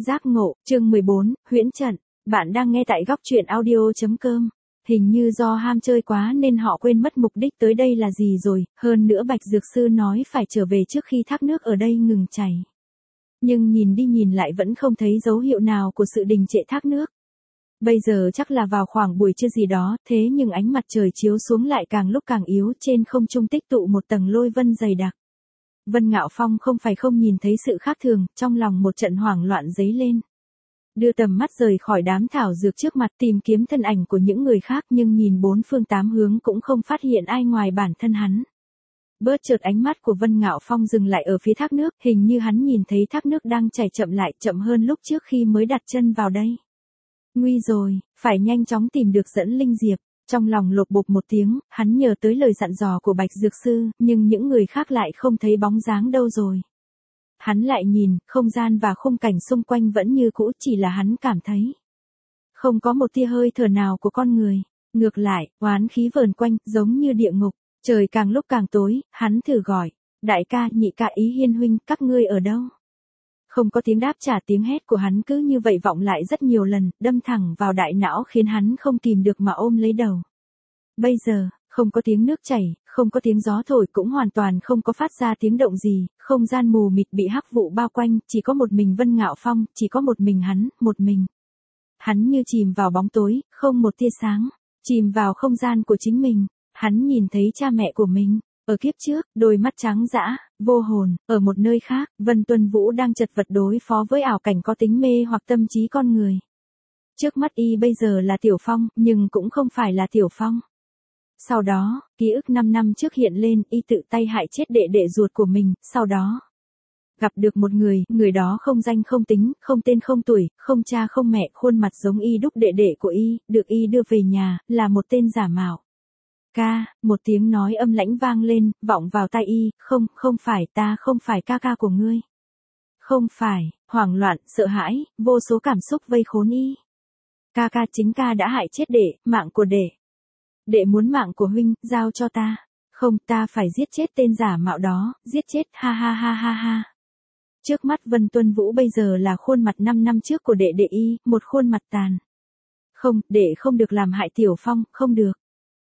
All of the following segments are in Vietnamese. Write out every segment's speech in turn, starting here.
Giác ngộ, chương 14, huyễn trận. Bạn đang nghe tại góc truyện audio.com. Hình như do ham chơi quá nên họ quên mất mục đích tới đây là gì rồi, hơn nữa Bạch Dược Sư nói phải trở về trước khi thác nước ở đây ngừng chảy. Nhưng nhìn đi nhìn lại vẫn không thấy dấu hiệu nào của sự đình trệ thác nước. Bây giờ chắc là vào khoảng buổi trưa gì đó, thế nhưng ánh mặt trời chiếu xuống lại càng lúc càng yếu, trên không trung tích tụ một tầng lôi vân dày đặc. Vân Ngạo Phong không phải không nhìn thấy sự khác thường, trong lòng một trận hoảng loạn dấy lên. Đưa tầm mắt rời khỏi đám thảo dược trước mặt tìm kiếm thân ảnh của những người khác nhưng nhìn bốn phương tám hướng cũng không phát hiện ai ngoài bản thân hắn. Bớt chợt ánh mắt của Vân Ngạo Phong dừng lại ở phía thác nước, hình như hắn nhìn thấy thác nước đang chảy chậm lại, chậm hơn lúc trước khi mới đặt chân vào đây. Nguy rồi, phải nhanh chóng tìm được dẫn linh diệp. Trong lòng lột bột một tiếng, hắn nhớ tới lời dặn dò của Bạch Dược Sư, nhưng những người khác lại không thấy bóng dáng đâu rồi. Hắn lại nhìn, không gian và khung cảnh xung quanh vẫn như cũ, chỉ là hắn cảm thấy không có một tia hơi thở nào của con người. Ngược lại, oán khí vờn quanh, giống như địa ngục. Trời càng lúc càng tối, hắn thử gọi. Đại ca, nhị ca, Ý Hiên huynh, các ngươi ở đâu? Không có tiếng đáp trả, tiếng hét của hắn cứ như vậy vọng lại rất nhiều lần, đâm thẳng vào đại não khiến hắn không kìm được mà ôm lấy đầu. Bây giờ, không có tiếng nước chảy, không có tiếng gió thổi, cũng hoàn toàn không có phát ra tiếng động gì, không gian mù mịt bị hắc vụ bao quanh, chỉ có một mình Vân Ngạo Phong, chỉ có một mình hắn, một mình. Hắn như chìm vào bóng tối, không một tia sáng, chìm vào không gian của chính mình. Hắn nhìn thấy cha mẹ của mình. Ở kiếp trước, đôi mắt trắng dã, vô hồn. Ở một nơi khác, Vân Tuân Vũ đang chật vật đối phó với ảo cảnh có tính mê hoặc tâm trí con người. Trước mắt y bây giờ là Tiểu Phong, nhưng cũng không phải là Tiểu Phong. Sau đó, ký ức 5 năm trước hiện lên, y tự tay hại chết đệ đệ ruột của mình, sau đó gặp được một người đó không danh không tính, không tên không tuổi, không cha không mẹ, khuôn mặt giống y đúc đệ đệ của y, được y đưa về nhà, là một tên giả mạo. Ca, một tiếng nói âm lãnh vang lên, vọng vào tai y, không phải, ta không phải ca ca của ngươi. Không phải, hoảng loạn, sợ hãi, vô số cảm xúc vây khốn y. Ca ca, chính ca đã hại chết đệ, mạng của đệ. Đệ muốn mạng của huynh, giao cho ta. Không, ta phải giết chết tên giả mạo đó, giết chết, ha ha ha ha ha. Trước mắt Vân Tuân Vũ bây giờ là khuôn mặt 5 năm trước của đệ đệ y, một khuôn mặt tàn. Không, đệ không được làm hại Tiểu Phong, không được.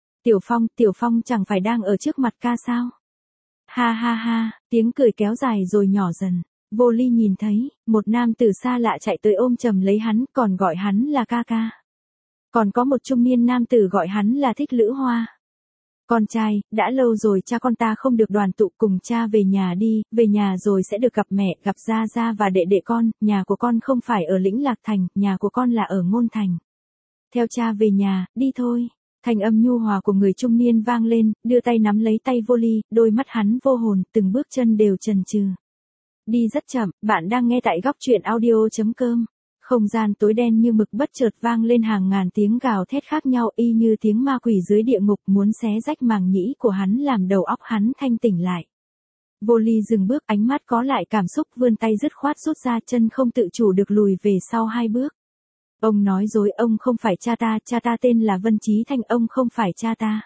Tiểu Phong chẳng phải đang ở trước mặt ca sao? Ha ha ha, tiếng cười kéo dài rồi nhỏ dần. Vô Ly nhìn thấy, một nam tử xa lạ chạy tới ôm chầm lấy hắn, còn gọi hắn là ca ca. Còn có một trung niên nam tử gọi hắn là Thích Lữ Hoa. Con trai, đã lâu rồi cha con ta không được đoàn tụ, cùng cha về nhà đi, về nhà rồi sẽ được gặp mẹ, gặp gia gia và đệ đệ con, nhà của con không phải ở Lĩnh Lạc Thành, nhà của con là ở Ngôn Thành. Theo cha về nhà, đi thôi. Thanh âm nhu hòa của người trung niên vang lên, đưa tay nắm lấy tay Vô Ly, đôi mắt hắn vô hồn, từng bước chân đều chần chừ. Đi rất chậm, bạn đang nghe tại góc truyện audio.com. Không gian tối đen như mực bất chợt vang lên hàng ngàn tiếng gào thét khác nhau, y như tiếng ma quỷ dưới địa ngục muốn xé rách màng nhĩ của hắn, làm đầu óc hắn thanh tỉnh lại. Vô Ly dừng bước, ánh mắt có lại cảm xúc, vươn tay dứt khoát rút ra, chân không tự chủ được lùi về sau 2 bước. Ông nói dối, ông không phải cha ta tên là Vân Chí Thanh, ông không phải cha ta.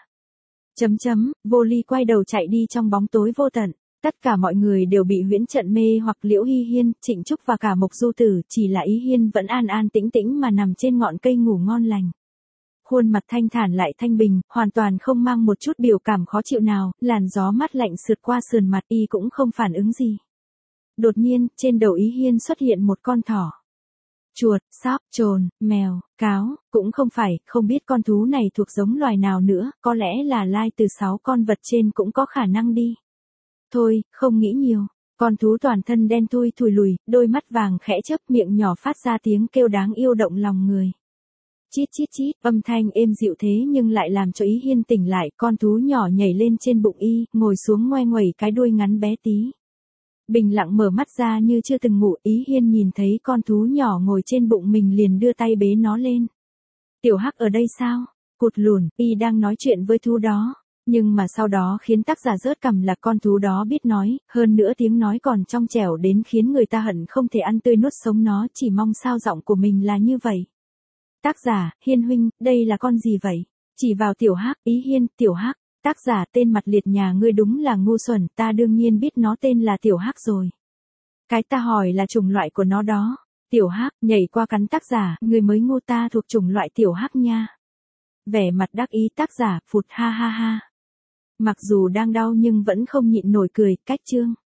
Vô Ly quay đầu chạy đi trong bóng tối vô tận. Tất cả mọi người đều bị huyễn trận mê hoặc. Liễu Hy Hiên, Trịnh Trúc và cả Mộc Du Tử, chỉ là Ý Hiên vẫn an an tĩnh tĩnh mà nằm trên ngọn cây ngủ ngon lành. Khuôn mặt thanh thản lại thanh bình, hoàn toàn không mang một chút biểu cảm khó chịu nào, làn gió mát lạnh sượt qua sườn mặt y cũng không phản ứng gì. Đột nhiên, trên đầu Ý Hiên xuất hiện một con thỏ. Chuột, sóc, trồn, mèo, cáo, cũng không phải, không biết con thú này thuộc giống loài nào nữa, có lẽ là lai từ 6 con vật trên cũng có khả năng đi. Thôi, không nghĩ nhiều, con thú toàn thân đen thui thùi lùi, đôi mắt vàng khẽ chớp, miệng nhỏ phát ra tiếng kêu đáng yêu động lòng người. Chít chít chít, âm thanh êm dịu thế nhưng lại làm cho Ý Hiên tỉnh lại, con thú nhỏ nhảy lên trên bụng y, ngồi xuống ngoe nguẩy cái đuôi ngắn bé tí. Bình lặng mở mắt ra như chưa từng ngủ, Ý Hiên nhìn thấy con thú nhỏ ngồi trên bụng mình liền đưa tay bế nó lên. Tiểu Hắc ở đây sao? Cụt lùn, y đang nói chuyện với thú đó. Nhưng mà sau đó khiến tác giả rớt cằm là con thú đó biết nói, hơn nữa tiếng nói còn trong trẻo đến khiến người ta hận không thể ăn tươi nuốt sống nó, chỉ mong sao giọng của mình là như vậy. Tác giả, Hiên huynh, đây là con gì vậy? Chỉ vào Tiểu Hắc, Ý Hiên, Tiểu Hắc. Tác giả, tên mặt liệt nhà ngươi đúng là ngu xuẩn, ta đương nhiên biết nó tên là Tiểu Hắc rồi. Cái ta hỏi là chủng loại của nó đó. Tiểu Hắc, nhảy qua cắn tác giả, người mới ngu ta thuộc chủng loại tiểu hắc nha. Vẻ mặt đắc ý tác giả, phụt ha ha ha. Mặc dù đang đau nhưng vẫn không nhịn nổi cười, cách chương.